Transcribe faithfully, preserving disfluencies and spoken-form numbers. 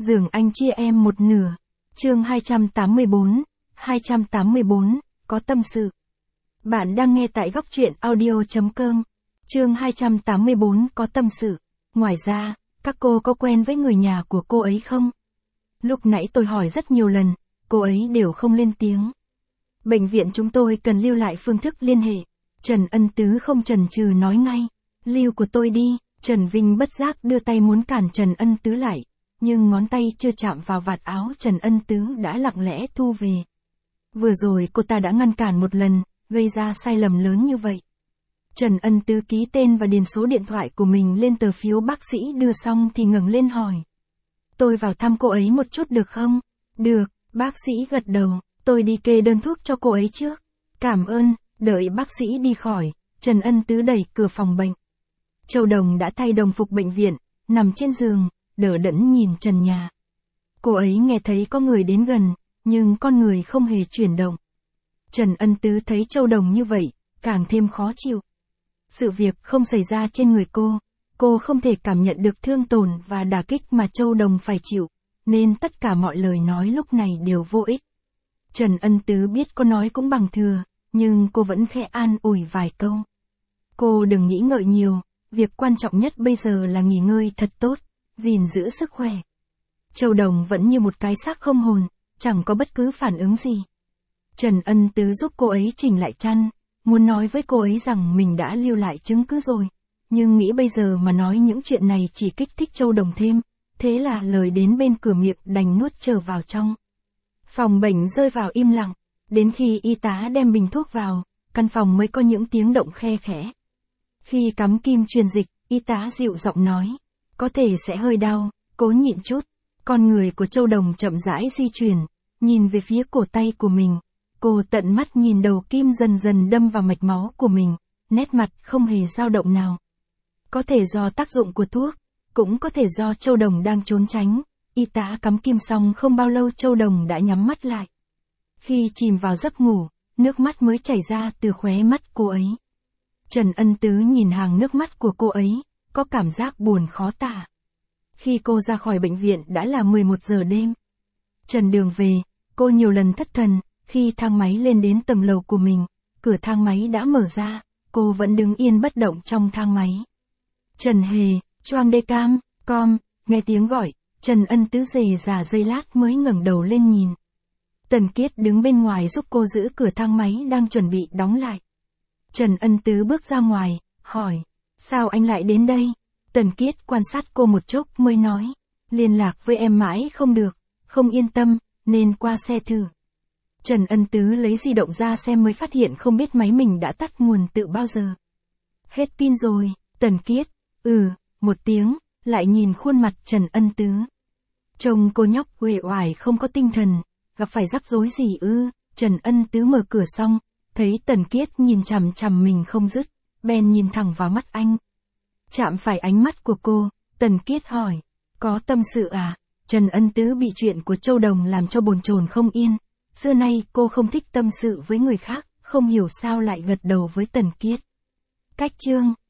Giường anh chia em một nửa. Chương hai trăm tám mươi bốn, hai trăm tám mươi bốn, có tâm sự. Bạn đang nghe tại góc truyện audio chấm com. Chương hai trăm tám mươi bốn có tâm sự. Ngoài ra, các cô có quen với người nhà của cô ấy không? Lúc nãy tôi hỏi rất nhiều lần, cô ấy đều không lên tiếng. Bệnh viện chúng tôi cần lưu lại phương thức liên hệ. Trần Ân Tứ không chần chừ nói ngay. Lưu của tôi đi. Trần Vinh bất giác đưa tay muốn cản Trần Ân Tứ lại. Nhưng ngón tay chưa chạm vào vạt áo Trần Ân Tứ đã lặng lẽ thu về. Vừa rồi cô ta đã ngăn cản một lần, gây ra sai lầm lớn như vậy. Trần Ân Tứ ký tên và điền số điện thoại của mình lên tờ phiếu bác sĩ đưa xong thì ngẩng lên hỏi. Tôi vào thăm cô ấy một chút được không? Được, bác sĩ gật đầu, tôi đi kê đơn thuốc cho cô ấy trước. Cảm ơn, đợi bác sĩ đi khỏi, Trần Ân Tứ đẩy cửa phòng bệnh. Châu Đồng đã thay đồng phục bệnh viện, nằm trên giường, đờ đẫn nhìn trần nhà. Cô ấy nghe thấy có người đến gần, nhưng con người không hề chuyển động. Trần Ân Tứ thấy Châu Đồng như vậy, càng thêm khó chịu. Sự việc không xảy ra trên người cô, cô không thể cảm nhận được thương tổn và đả kích mà Châu Đồng phải chịu, nên tất cả mọi lời nói lúc này đều vô ích. Trần Ân Tứ biết có nói cũng bằng thừa, nhưng cô vẫn khẽ an ủi vài câu. Cô đừng nghĩ ngợi nhiều, việc quan trọng nhất bây giờ là nghỉ ngơi thật tốt, gìn giữ sức khỏe. Châu Đồng vẫn như một cái xác không hồn, chẳng có bất cứ phản ứng gì. Trần Ân Tứ giúp cô ấy chỉnh lại chăn, muốn nói với cô ấy rằng mình đã lưu lại chứng cứ rồi, nhưng nghĩ bây giờ mà nói những chuyện này chỉ kích thích Châu Đồng thêm, thế là lời đến bên cửa miệng đành nuốt trở vào trong. Phòng bệnh rơi vào im lặng, đến khi y tá đem bình thuốc vào, căn phòng mới có những tiếng động khe khẽ. Khi cắm kim truyền dịch, y tá dịu giọng nói, có thể sẽ hơi đau, cố nhịn chút. Con người của Châu Đồng chậm rãi di chuyển, nhìn về phía cổ tay của mình. Cô tận mắt nhìn đầu kim dần dần đâm vào mạch máu của mình, nét mặt không hề dao động nào. Có thể do tác dụng của thuốc, cũng có thể do Châu Đồng đang trốn tránh. Y tá cắm kim xong không bao lâu Châu Đồng đã nhắm mắt lại. Khi chìm vào giấc ngủ, nước mắt mới chảy ra từ khóe mắt cô ấy. Trần Ân Tứ nhìn hàng nước mắt của cô ấy, có cảm giác buồn khó tả. Khi cô ra khỏi bệnh viện đã là mười một giờ đêm. Trần đường về, cô nhiều lần thất thần, khi thang máy lên đến tầng lầu của mình, cửa thang máy đã mở ra, cô vẫn đứng yên bất động trong thang máy. Trần Hề, choang đê cam, com, nghe tiếng gọi, Trần Ân Tứ rề rà giây lát mới ngẩng đầu lên nhìn. Tần Kiết đứng bên ngoài giúp cô giữ cửa thang máy đang chuẩn bị đóng lại. Trần Ân Tứ bước ra ngoài, hỏi, sao anh lại đến đây? Tần Kiết quan sát cô một chốc mới nói, liên lạc với em mãi không được, không yên tâm, nên qua xe thử. Trần Ân Tứ lấy di động ra xem mới phát hiện không biết máy mình đã tắt nguồn từ bao giờ. Hết pin rồi, Tần Kiết, ừ, một tiếng, lại nhìn khuôn mặt Trần Ân Tứ. Trông cô nhóc uể oải không có tinh thần, gặp phải rắc rối gì ư? Trần Ân Tứ mở cửa xong, thấy Tần Kiết nhìn chằm chằm mình không dứt, bèn nhìn thẳng vào mắt anh. Chạm phải ánh mắt của cô, Tần Kiết hỏi, có tâm sự à? Trần Ân Tứ bị chuyện của Châu Đồng làm cho bồn chồn không yên. Xưa nay cô không thích tâm sự với người khác, không hiểu sao lại gật đầu với Tần Kiết. Cách chương